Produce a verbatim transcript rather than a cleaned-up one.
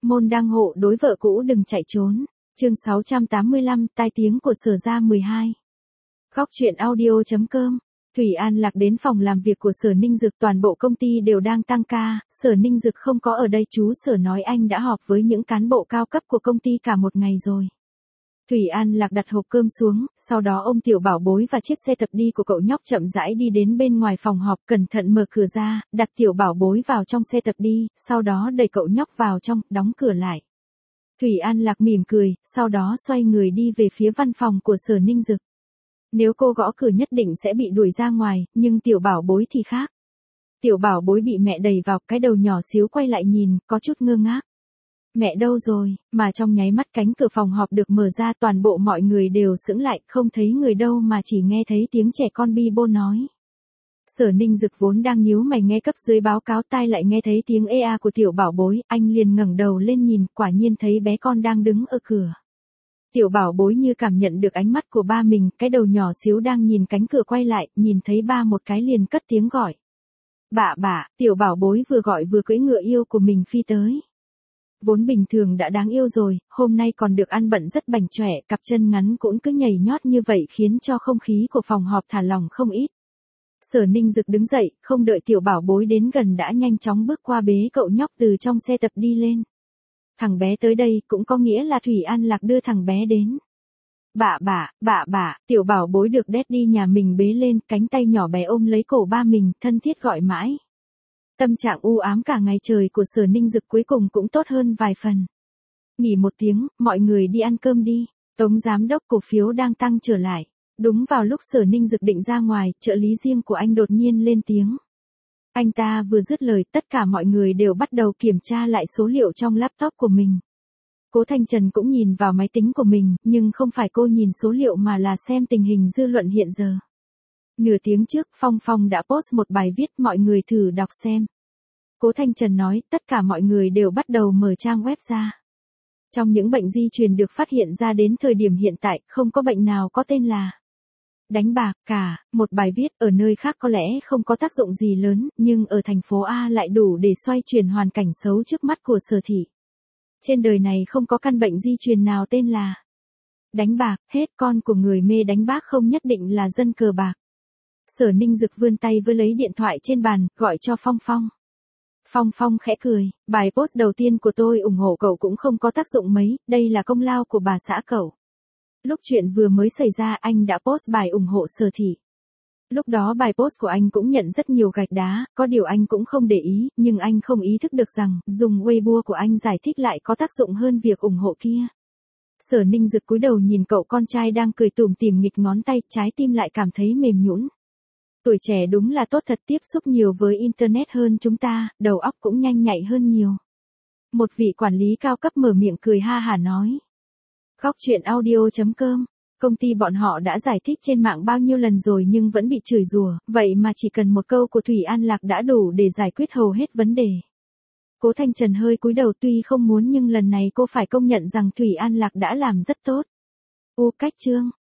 Môn đăng hộ đối vợ cũ đừng chạy trốn. Chương sáu trăm tám mươi lăm, tai tiếng của Sở Gia mười hai. Góc truyện audio.com. Thủy An Lạc đến phòng làm việc của Sở Ninh Dực, toàn bộ công ty đều đang tăng ca, Sở Ninh Dực không có ở đây, chú Sở nói anh đã họp với những cán bộ cao cấp của công ty cả một ngày rồi. Thủy An Lạc đặt hộp cơm xuống, sau đó ôm Tiểu Bảo Bối và chiếc xe tập đi của cậu nhóc chậm rãi đi đến bên ngoài phòng họp, cẩn thận mở cửa ra, đặt Tiểu Bảo Bối vào trong xe tập đi, sau đó đẩy cậu nhóc vào trong, đóng cửa lại. Thủy An Lạc mỉm cười, sau đó xoay người đi về phía văn phòng của Sở Ninh Dực. Nếu cô gõ cửa nhất định sẽ bị đuổi ra ngoài, nhưng Tiểu Bảo Bối thì khác. Tiểu Bảo Bối bị mẹ đẩy vào, cái đầu nhỏ xíu quay lại nhìn, có chút ngơ ngác. Mẹ đâu rồi, mà trong nháy mắt cánh cửa phòng họp được mở ra, toàn bộ mọi người đều sững lại, không thấy người đâu mà chỉ nghe thấy tiếng trẻ con bi bô nói. Sở Ninh Dực vốn đang nhíu mày nghe cấp dưới báo cáo, tai lại nghe thấy tiếng ê a của Tiểu Bảo Bối, anh liền ngẩng đầu lên nhìn, quả nhiên thấy bé con đang đứng ở cửa. Tiểu Bảo Bối như cảm nhận được ánh mắt của ba mình, cái đầu nhỏ xíu đang nhìn cánh cửa quay lại, nhìn thấy ba một cái liền cất tiếng gọi. Bạ bạ, Tiểu Bảo Bối vừa gọi vừa cưỡi ngựa yêu của mình phi tới. Vốn bình thường đã đáng yêu rồi, hôm nay còn được ăn bận rất bảnh chỏe, cặp chân ngắn cũng cứ nhảy nhót như vậy khiến cho không khí của phòng họp thả lỏng không ít. Sở Ninh Dực đứng dậy, không đợi Tiểu Bảo Bối đến gần đã nhanh chóng bước qua bế cậu nhóc từ trong xe tập đi lên. Thằng bé tới đây cũng có nghĩa là Thủy An Lạc đưa thằng bé đến. Bạ bạ, bạ bạ, Tiểu Bảo Bối được Daddy nhà mình bế lên, cánh tay nhỏ bé ôm lấy cổ ba mình, thân thiết gọi mãi. Tâm trạng u ám cả ngày trời của Sở Ninh Dực cuối cùng cũng tốt hơn vài phần. Nghỉ một tiếng, mọi người đi ăn cơm đi. Tống giám đốc cổ phiếu đang tăng trở lại. Đúng vào lúc Sở Ninh Dực định ra ngoài, trợ lý riêng của anh đột nhiên lên tiếng. Anh ta vừa dứt lời, tất cả mọi người đều bắt đầu kiểm tra lại số liệu trong laptop của mình. Cố Thanh Trần cũng nhìn vào máy tính của mình, nhưng không phải cô nhìn số liệu mà là xem tình hình dư luận hiện giờ. Nửa tiếng trước, Phong Phong đã post một bài viết, mọi người thử đọc xem. Cố Thanh Trần nói, tất cả mọi người đều bắt đầu mở trang web ra. Trong những bệnh di truyền được phát hiện ra đến thời điểm hiện tại, không có bệnh nào có tên là đánh bạc cả. Một bài viết ở nơi khác có lẽ không có tác dụng gì lớn, nhưng ở thành phố A lại đủ để xoay chuyển hoàn cảnh xấu trước mắt của Sở thị. Trên đời này không có căn bệnh di truyền nào tên là đánh bạc, hết con của người mê đánh bạc không nhất định là dân cờ bạc. Sở Ninh Dực vươn tay với lấy điện thoại trên bàn, gọi cho Phong Phong. Phong Phong khẽ cười, bài post đầu tiên của tôi ủng hộ cậu cũng không có tác dụng mấy, đây là công lao của bà xã cậu. Lúc chuyện vừa mới xảy ra anh đã post bài ủng hộ Sở thị. Lúc đó bài post của anh cũng nhận rất nhiều gạch đá, có điều anh cũng không để ý, nhưng anh không ý thức được rằng, dùng Weibo của anh giải thích lại có tác dụng hơn việc ủng hộ kia. Sở Ninh Dực cúi đầu nhìn cậu con trai đang cười tủm tỉm nghịch ngón tay, trái tim lại cảm thấy mềm nhũn. Tuổi trẻ đúng là tốt thật, tiếp xúc nhiều với Internet hơn chúng ta, đầu óc cũng nhanh nhạy hơn nhiều. Một vị quản lý cao cấp mở miệng cười ha hả nói. Góc truyện audio.com. Công ty bọn họ đã giải thích trên mạng bao nhiêu lần rồi nhưng vẫn bị chửi rủa, vậy mà chỉ cần một câu của Thủy An Lạc đã đủ để giải quyết hầu hết vấn đề. Cố Thanh Trần hơi cúi đầu, tuy không muốn nhưng lần này cô phải công nhận rằng Thủy An Lạc đã làm rất tốt. U cách chương.